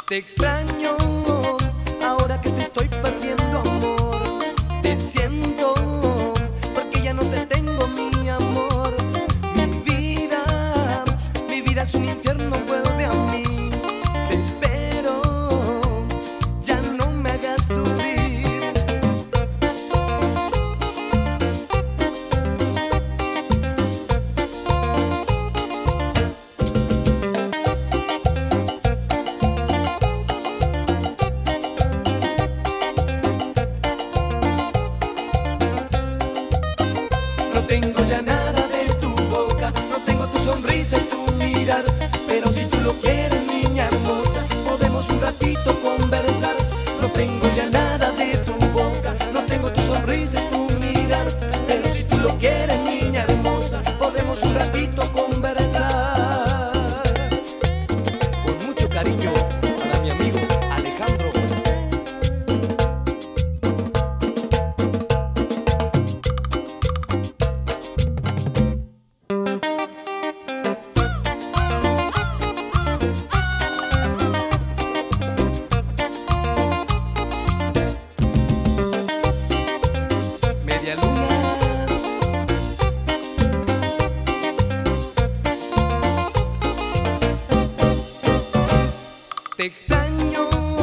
Te extraño, ahora que te estoy perdiendo, amor. Te siento, porque ya no te tengo, mi amor. Mi vida es un infierno, vuelve a mí. Te espero, ya no me hagas sufrir. No tengo ya nada de tu boca, no tengo tu sonrisa y tu mirar, pero si tú lo quieres, niña hermosa, podemos un ratito conversar. No tengo ya nada de tu boca, no tengo tu sonrisa y tu mirar, pero si tú lo quieres, niña hermosa, podemos un ratito conversar. Con mucho cariño para mi amigo Alejandro. Medialunas. Te extraño,